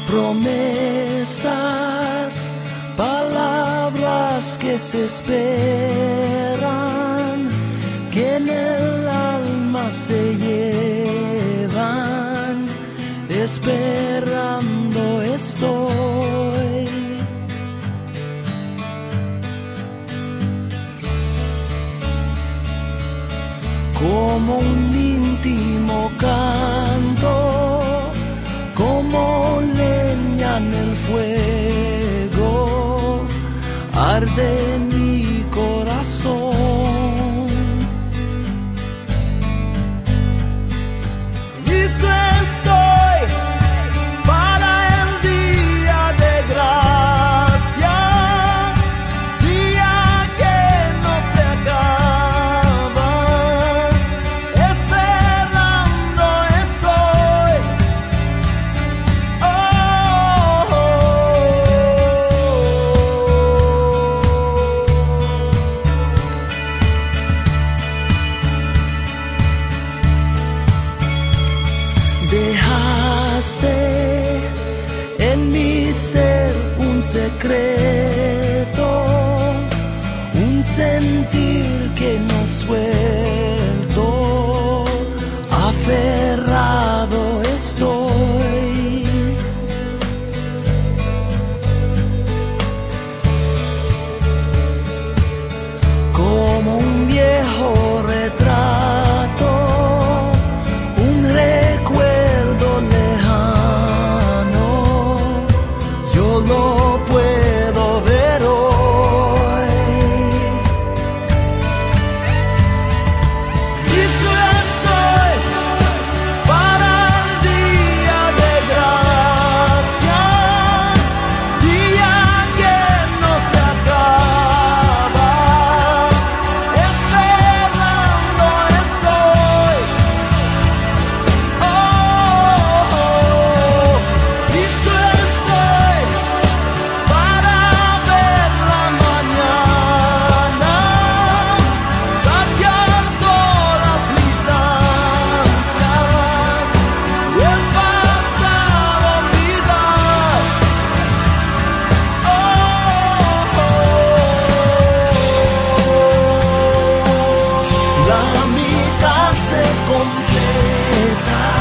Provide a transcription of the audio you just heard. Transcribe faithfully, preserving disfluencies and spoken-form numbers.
promesas, palabras que se esperan, que en el alma se llevan, esperando estoy. Como un íntimo canto, como leña en el fuego, arde mi corazón. Listo estoy para el día de gracia, día que no se acaba, esperando estoy. Oh, oh, Dejaste en mi ser un secreto, un sentir que no suelto, aferrado estoy. Como un viejo retrato, un recuerdo lejano, yo lo puedo ver hoy. Listo estoy para el día de gracia, día que no se acaba, esperando estoy. Oh, oh, listo estoy para ver la mañana, saciar todas mis ansias y el pasado olvidar. Oh, oh, la mitad se completa